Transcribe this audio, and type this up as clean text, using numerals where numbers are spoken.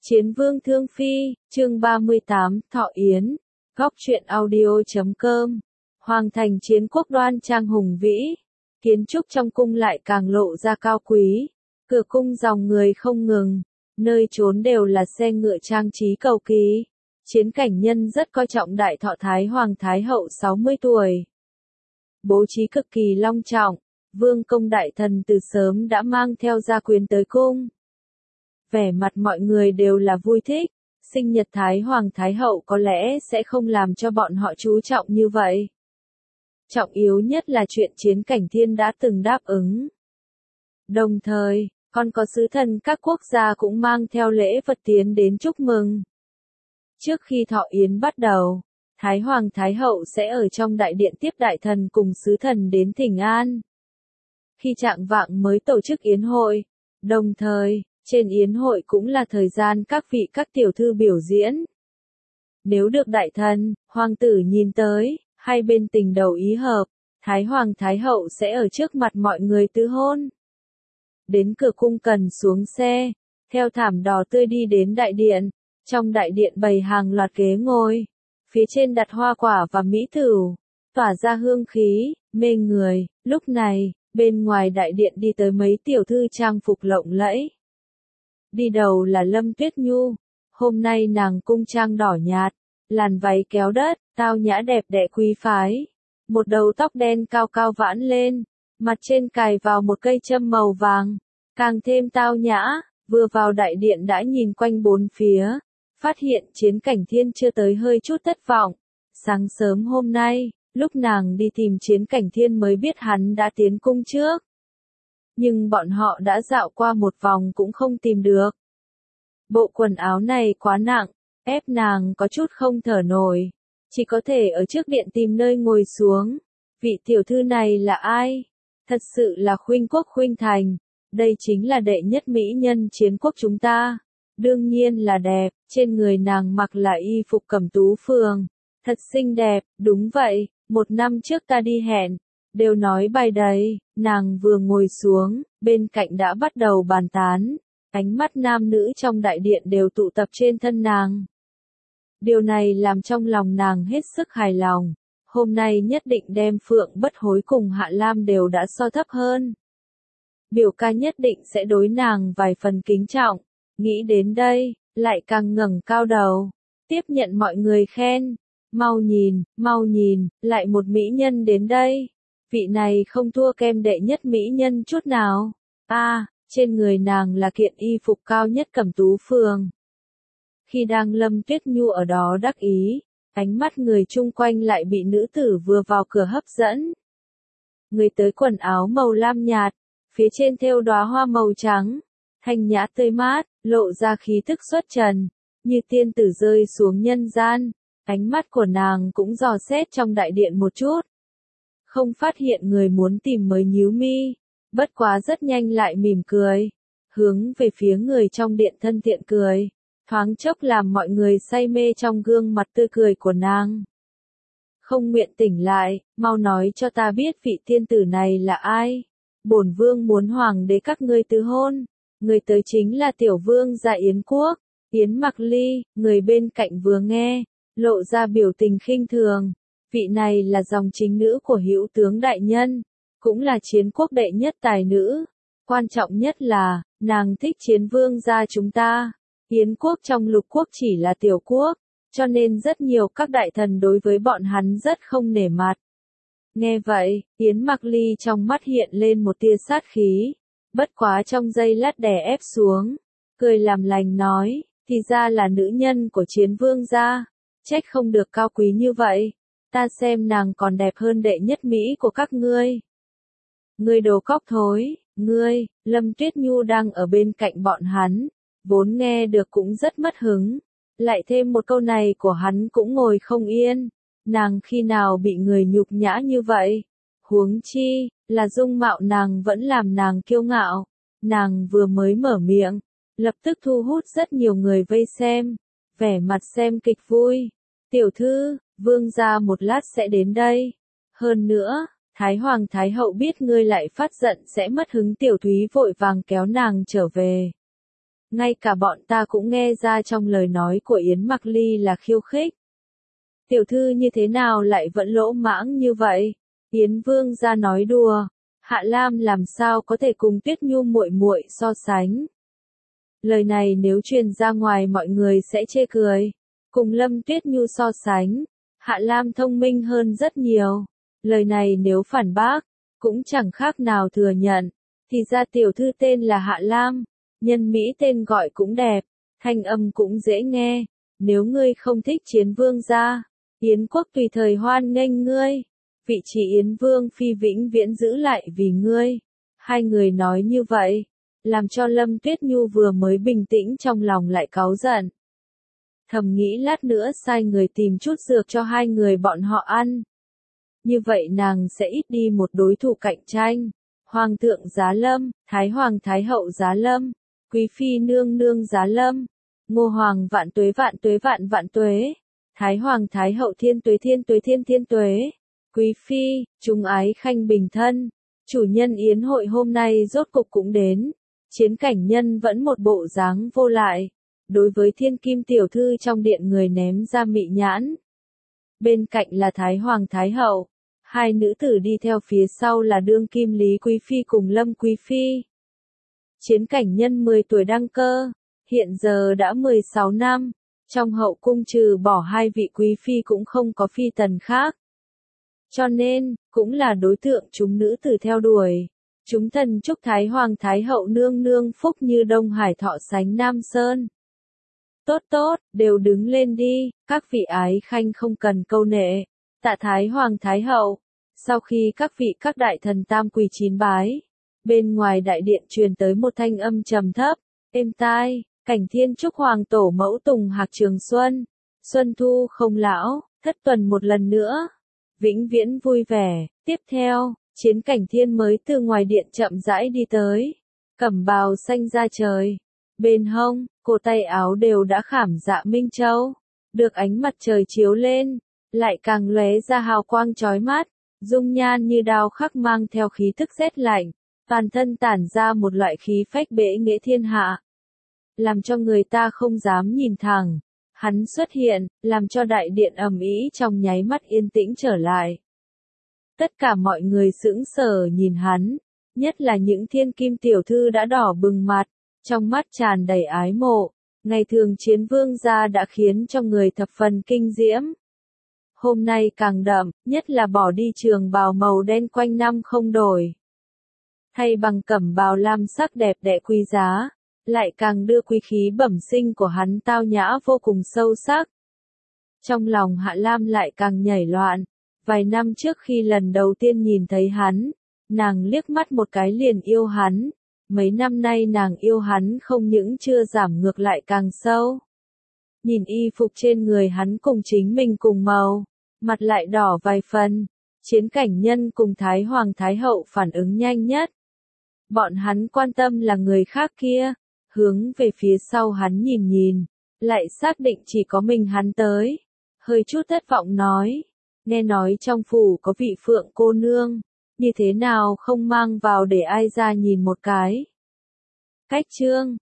Chiến vương thương phi, chương 38, Thọ Yến, góc truyện audio.com. Hoàng thành chiến quốc đoan trang hùng vĩ, kiến trúc trong cung lại càng lộ ra cao quý, cửa cung dòng người không ngừng, nơi trốn đều là xe ngựa trang trí cầu kỳ. Chiến cảnh nhân rất coi trọng đại thọ Thái Hoàng Thái Hậu 60 tuổi. Bố trí cực kỳ long trọng, vương công đại thần từ sớm đã mang theo gia quyến tới cung. Vẻ mặt mọi người đều là vui thích, sinh nhật Thái Hoàng Thái Hậu có lẽ sẽ không làm cho bọn họ chú trọng như vậy. Trọng yếu nhất là chuyện Chiến Cảnh Thiên đã từng đáp ứng. Đồng thời, còn có sứ thần các quốc gia cũng mang theo lễ vật tiến đến chúc mừng. Trước khi thọ yến bắt đầu, Thái Hoàng Thái Hậu sẽ ở trong đại điện tiếp đại thần cùng sứ thần đến thỉnh an. Khi trạng vạng mới tổ chức yến hội, đồng thời, trên yến hội cũng là thời gian các vị các tiểu thư biểu diễn. Nếu được đại thần, hoàng tử nhìn tới, hai bên tình đầu ý hợp, Thái Hoàng Thái Hậu sẽ ở trước mặt mọi người tứ hôn. Đến cửa cung cần xuống xe, theo thảm đỏ tươi đi đến đại điện, trong đại điện bày hàng loạt ghế ngồi, phía trên đặt hoa quả và mỹ thửu, tỏa ra hương khí, mê người. Lúc này, bên ngoài đại điện đi tới mấy tiểu thư trang phục lộng lẫy. Đi đầu là Lâm Tuyết Nhu, hôm nay nàng cung trang đỏ nhạt, làn váy kéo đất, tao nhã đẹp đẽ quý phái. Một đầu tóc đen cao cao vãn lên, mặt trên cài vào một cây châm màu vàng, càng thêm tao nhã. Vừa vào đại điện đã nhìn quanh bốn phía, phát hiện Chiến Cảnh Thiên chưa tới hơi chút thất vọng. Sáng sớm hôm nay, lúc nàng đi tìm Chiến Cảnh Thiên mới biết hắn đã tiến cung trước. Nhưng bọn họ đã dạo qua một vòng cũng không tìm được. Bộ quần áo này quá nặng, ép nàng có chút không thở nổi, chỉ có thể ở trước điện tìm nơi ngồi xuống. Vị tiểu thư này là ai? Thật sự là khuynh quốc khuynh thành, đây chính là đệ nhất mỹ nhân chiến quốc chúng ta. Đương nhiên là đẹp, trên người nàng mặc là y phục cẩm tú phường, thật xinh đẹp. Đúng vậy, một năm trước ta đi hẹn, đều nói bài đấy. Nàng vừa ngồi xuống, bên cạnh đã bắt đầu bàn tán, ánh mắt nam nữ trong đại điện đều tụ tập trên thân nàng. Điều này làm trong lòng nàng hết sức hài lòng, hôm nay nhất định đem Phượng Bất Hối cùng Hạ Lam đều đã so thấp hơn. Biểu ca nhất định sẽ đối nàng vài phần kính trọng, nghĩ đến đây, lại càng ngẩng cao đầu, tiếp nhận mọi người khen. Mau nhìn, lại một mỹ nhân đến đây. Vị này không thua kem đệ nhất mỹ nhân chút nào. Trên người nàng là kiện y phục cao nhất cẩm tú phường. Khi đang Lâm Tuyết Nhu ở đó đắc ý, ánh mắt người chung quanh lại bị nữ tử vừa vào cửa hấp dẫn. Người tới quần áo màu lam nhạt, phía trên thêu đóa hoa màu trắng, thanh nhã tươi mát, lộ ra khí thức xuất trần, như tiên tử rơi xuống nhân gian. Ánh mắt của nàng cũng dò xét trong đại điện một chút. Không phát hiện người muốn tìm mới nhíu mi, bất quá rất nhanh lại mỉm cười, hướng về phía người trong điện thân thiện cười, thoáng chốc làm mọi người say mê trong gương mặt tươi cười của nàng. Không nguyện tỉnh lại, mau nói cho ta biết vị tiên tử này là ai. Bổn vương muốn hoàng đế các ngươi tứ hôn. Người tới chính là tiểu vương gia Yến quốc, Yến Mặc Ly. Người bên cạnh vừa nghe, lộ ra biểu tình khinh thường. Vị này là dòng chính nữ của hữu tướng đại nhân, cũng là chiến quốc đệ nhất tài nữ. Quan trọng nhất là, nàng thích chiến vương gia chúng ta. Yến quốc trong lục quốc chỉ là tiểu quốc, cho nên rất nhiều các đại thần đối với bọn hắn rất không nể mặt. Nghe vậy, Yến Mặc Ly trong mắt hiện lên một tia sát khí, bất quá trong giây lát đè ép xuống, cười làm lành nói, thì ra là nữ nhân của chiến vương gia, trách không được cao quý như vậy. Ta xem nàng còn đẹp hơn đệ nhất mỹ của các ngươi. Ngươi đồ cóc thối, ngươi. Lâm Tuyết Nhu đang ở bên cạnh bọn hắn, vốn nghe được cũng rất mất hứng, lại thêm một câu này của hắn cũng ngồi không yên. Nàng khi nào bị người nhục nhã như vậy? Huống chi, là dung mạo nàng vẫn làm nàng kiêu ngạo. Nàng vừa mới mở miệng, lập tức thu hút rất nhiều người vây xem, vẻ mặt xem kịch vui. Tiểu thư, vương gia một lát sẽ đến đây. Hơn nữa, Thái Hoàng Thái Hậu biết ngươi lại phát giận sẽ mất hứng. Tiểu Thúy vội vàng kéo nàng trở về. ngay cả bọn ta cũng nghe ra trong lời nói của Yến Mặc Ly là khiêu khích. Tiểu thư như thế nào lại vẫn lỗ mãng như vậy? Yến Vương gia nói đùa, Hạ Lam làm sao có thể cùng Tuyết Nhu muội muội so sánh? Lời này nếu truyền ra ngoài mọi người sẽ chê cười. Cùng Lâm Tuyết Nhu so sánh, Hạ Lam thông minh hơn rất nhiều. Lời này nếu phản bác, cũng chẳng khác nào thừa nhận. Thì ra tiểu thư tên là Hạ Lam, nhân mỹ tên gọi cũng đẹp, thanh âm cũng dễ nghe. Nếu ngươi không thích Chiến Vương gia, Yến quốc tùy thời hoan nghênh ngươi. Vị trí Yến Vương phi vĩnh viễn giữ lại vì ngươi. Hai người nói như vậy, làm cho Lâm Tuyết Nhu vừa mới bình tĩnh trong lòng lại cáu giận. Thầm nghĩ lát nữa sai người tìm chút dược cho hai người bọn họ ăn. Như vậy nàng sẽ ít đi một đối thủ cạnh tranh. Hoàng thượng giá lâm, Thái Hoàng Thái Hậu giá lâm, Quý Phi nương nương giá lâm, Ngô Hoàng vạn tuế vạn tuế vạn vạn tuế, Thái Hoàng Thái Hậu thiên tuế thiên tuế thiên thiên tuế, Quý Phi, chúng ái khanh bình thân. Chủ nhân yến hội hôm nay rốt cục cũng đến. Chiến cảnh nhân vẫn một bộ dáng vô lại. Đối với thiên kim tiểu thư trong điện người ném ra mị nhãn. Bên cạnh là Thái Hoàng Thái Hậu. Hai nữ tử đi theo phía sau là đương kim Lý Quý Phi cùng Lâm Quý Phi. Chiến cảnh nhân 10 tuổi đăng cơ. Hiện giờ đã 16 năm. Trong hậu cung trừ bỏ hai vị Quý Phi cũng không có phi tần khác. Cho nên, cũng là đối tượng chúng nữ tử theo đuổi. Chúng thần chúc Thái Hoàng Thái Hậu nương nương phúc như Đông Hải thọ sánh Nam Sơn. Tốt tốt, đều đứng lên đi, các vị ái khanh không cần câu nệ. Tạ Thái Hoàng Thái Hậu. Sau khi các đại thần tam quỳ chín bái, bên ngoài đại điện truyền tới một thanh âm trầm thấp, êm tai, cảnh thiên chúc hoàng tổ mẫu tùng hạc trường xuân, xuân thu không lão, thất tuần một lần nữa, vĩnh viễn vui vẻ. Tiếp theo, Chiến cảnh thiên mới từ ngoài điện chậm rãi đi tới, cẩm bào xanh da trời, bên hông, cổ tay áo đều đã khảm dạ minh châu, được ánh mặt trời chiếu lên, lại càng lóe ra hào quang chói mắt, dung nhan như đao khắc mang theo khí thức rét lạnh, toàn thân tản ra một loại khí phách bệ nghệ thiên hạ, làm cho người ta không dám nhìn thẳng. Hắn xuất hiện, làm cho đại điện ầm ĩ trong nháy mắt yên tĩnh trở lại. Tất cả mọi người sững sờ nhìn hắn, nhất là những thiên kim tiểu thư đã đỏ bừng mặt, trong mắt tràn đầy ái mộ. Ngày thường Chiến Vương gia đã khiến cho người thập phần kinh diễm. Hôm nay càng đậm, nhất là bỏ đi trường bào màu đen quanh năm không đổi. Thay bằng cẩm bào lam sắc đẹp đẽ quý giá, lại càng đưa quý khí bẩm sinh của hắn tao nhã vô cùng sâu sắc. Trong lòng Hạ Lam lại càng nhảy loạn. Vài năm trước khi lần đầu tiên nhìn thấy hắn, nàng liếc mắt một cái liền yêu hắn. Mấy năm nay nàng yêu hắn không những chưa giảm ngược lại càng sâu. Nhìn y phục trên người hắn cùng chính mình cùng màu, mặt lại đỏ vài phần. Chiến cảnh nhân cùng Thái Hoàng Thái Hậu phản ứng nhanh nhất. Bọn hắn quan tâm là người khác kia, hướng về phía sau hắn nhìn nhìn, lại xác định chỉ có mình hắn tới. Hơi chút thất vọng nói, nghe nói trong phủ có vị Phượng cô nương, như thế nào không mang vào để ai ra nhìn một cái. Cách chương